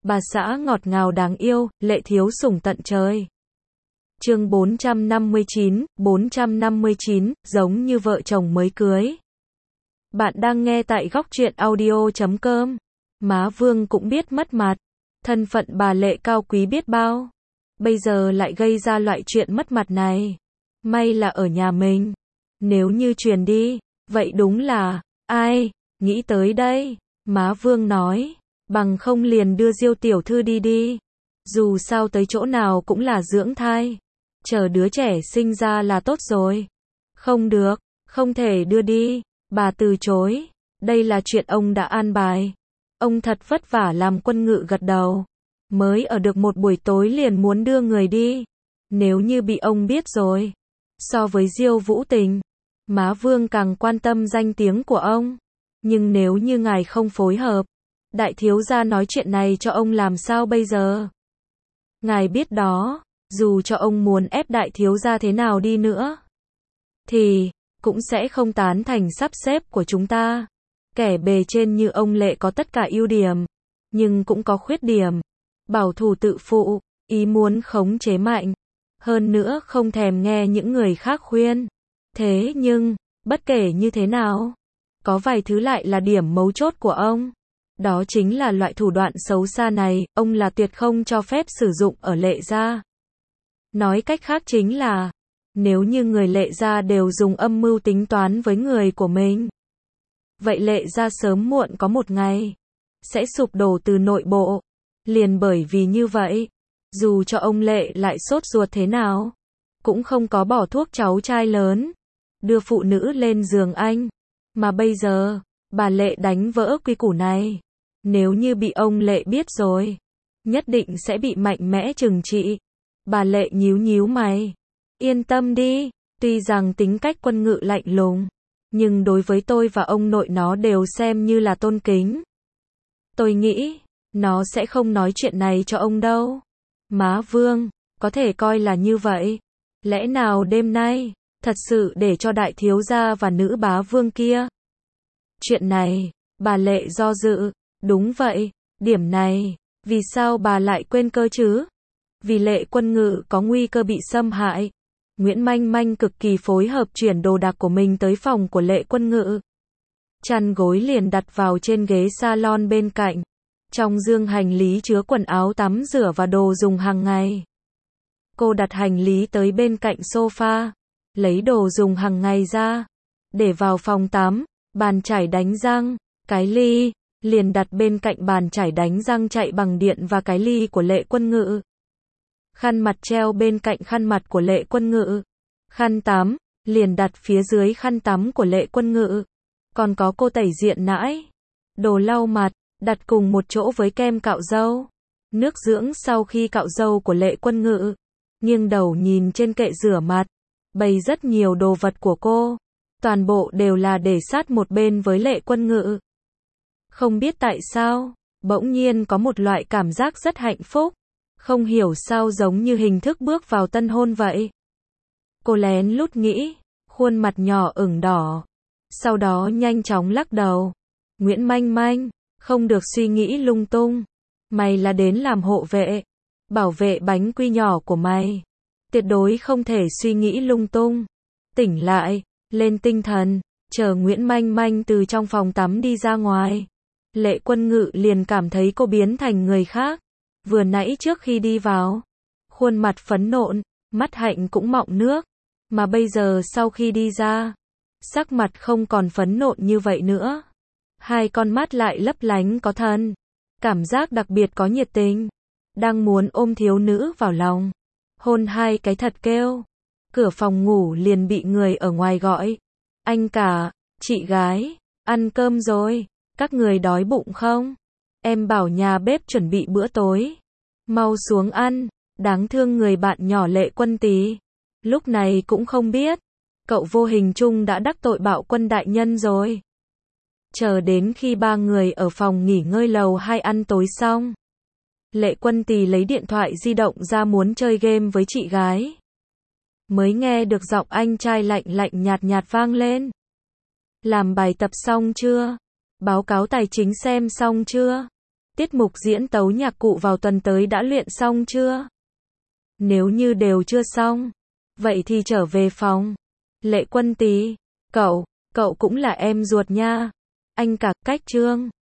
bà xã ngọt ngào đáng yêu, lệ thiếu sủng tận trời. Chương 459, giống như vợ chồng mới cưới. Bạn đang nghe tại góc truyện audio.com. Má Vương cũng biết mất mặt. Thân phận bà Lệ cao quý biết bao. Bây giờ lại gây ra loại chuyện mất mặt này. May là ở nhà mình. Nếu như truyền đi, vậy đúng là, ai, nghĩ tới đây. Má Vương nói, bằng không liền đưa Diêu tiểu thư đi. Dù sao tới chỗ nào cũng là dưỡng thai. Chờ đứa trẻ sinh ra là tốt rồi. Không được, không thể đưa đi. Bà từ chối. Đây là chuyện ông đã an bài. Ông thật vất vả làm quân ngự gật đầu. Mới ở được một buổi tối liền muốn đưa người đi. Nếu như bị ông biết rồi. So với Diêu Vũ Tình, Má Vương càng quan tâm danh tiếng của ông. Nhưng nếu như ngài không phối hợp, đại thiếu gia nói chuyện này cho ông làm sao bây giờ? Ngài biết đó, dù cho ông muốn ép đại thiếu gia thế nào đi nữa, thì cũng sẽ không tán thành sắp xếp của chúng ta. Kẻ bề trên như ông Lệ có tất cả ưu điểm, nhưng cũng có khuyết điểm. Bảo thủ tự phụ, ý muốn khống chế mạnh. Hơn nữa không thèm nghe những người khác khuyên. Thế nhưng, bất kể như thế nào, có vài thứ lại là điểm mấu chốt của ông. Đó chính là loại thủ đoạn xấu xa này, ông là tuyệt không cho phép sử dụng ở Lệ gia. Nói cách khác chính là, nếu như người Lệ gia đều dùng âm mưu tính toán với người của mình, vậy Lệ gia sớm muộn có một ngày sẽ sụp đổ từ nội bộ. Liền bởi vì như vậy, dù cho ông Lệ lại sốt ruột thế nào, cũng không có bỏ thuốc cháu trai lớn, đưa phụ nữ lên giường anh. Mà bây giờ, bà Lệ đánh vỡ quy củ này. Nếu như bị ông Lệ biết rồi, nhất định sẽ bị mạnh mẽ trừng trị. Bà Lệ nhíu nhíu mày. Yên tâm đi, tuy rằng tính cách quân ngự lạnh lùng, nhưng đối với tôi và ông nội nó đều xem như là tôn kính. Tôi nghĩ, nó sẽ không nói chuyện này cho ông đâu. Má Vương, có thể coi là như vậy. Lẽ nào đêm nay, thật sự để cho đại thiếu gia và nữ bá vương kia? Chuyện này, bà Lệ do dự. Đúng vậy, điểm này, vì sao bà lại quên cơ chứ? Vì Lệ quân ngự có nguy cơ bị xâm hại. Nguyễn Manh Manh cực kỳ phối hợp chuyển đồ đạc của mình tới phòng của Lệ quân ngự. Chăn gối liền đặt vào trên ghế salon bên cạnh. Trong dương hành lý chứa quần áo tắm rửa và đồ dùng hàng ngày. Cô đặt hành lý tới bên cạnh sofa, lấy đồ dùng hàng ngày ra, để vào phòng tắm. Bàn chải đánh răng, cái ly, liền đặt bên cạnh bàn chải đánh răng chạy bằng điện và cái ly của Lệ quân ngự. Khăn mặt treo bên cạnh khăn mặt của Lệ quân ngự. Khăn tắm, liền đặt phía dưới khăn tắm của Lệ quân ngự. Còn có cô tẩy diện nãi, đồ lau mặt, đặt cùng một chỗ với kem cạo râu. Nước dưỡng sau khi cạo râu của Lệ quân ngự. Nghiêng đầu nhìn trên kệ rửa mặt, bày rất nhiều đồ vật của cô. Toàn bộ đều là để sát một bên với Lệ quân ngự. Không biết tại sao, bỗng nhiên có một loại cảm giác rất hạnh phúc. Không hiểu sao giống như hình thức bước vào tân hôn vậy. Cô lén lút nghĩ, khuôn mặt nhỏ ửng đỏ. Sau đó nhanh chóng lắc đầu. Nguyễn Manh Manh, không được suy nghĩ lung tung. Mày là đến làm hộ vệ, bảo vệ bánh quy nhỏ của mày. Tuyệt đối không thể suy nghĩ lung tung. Tỉnh lại, lên tinh thần, chờ Nguyễn Manh Manh từ trong phòng tắm đi ra ngoài. Lệ quân ngự liền cảm thấy cô biến thành người khác. Vừa nãy trước khi đi vào, khuôn mặt phấn nộn, mắt hạnh cũng mọng nước. Mà bây giờ sau khi đi ra, sắc mặt không còn phấn nộn như vậy nữa. Hai con mắt lại lấp lánh có thần. Cảm giác đặc biệt có nhiệt tình. Đang muốn ôm thiếu nữ vào lòng. Hôn hai cái thật kêu. Cửa phòng ngủ liền bị người ở ngoài gọi. Anh cả, chị gái, ăn cơm rồi. Các người đói bụng không? Em bảo nhà bếp chuẩn bị bữa tối. Mau xuống ăn. Đáng thương người bạn nhỏ Lệ Quân Tý. Lúc này cũng không biết. Cậu vô hình chung đã đắc tội Bạo Quân đại nhân rồi. Chờ đến khi ba người ở phòng nghỉ ngơi lầu 2 ăn tối xong. Lệ Quân Tý lấy điện thoại di động ra muốn chơi game với chị gái. Mới nghe được giọng anh trai lạnh lạnh nhạt nhạt vang lên. Làm bài tập xong chưa? Báo cáo tài chính xem xong chưa? Tiết mục diễn tấu nhạc cụ vào tuần tới đã luyện xong chưa? Nếu như đều chưa xong, vậy thì trở về phòng. Lệ Quân Tý, cậu cũng là em ruột nha. Anh cả, cách Trương.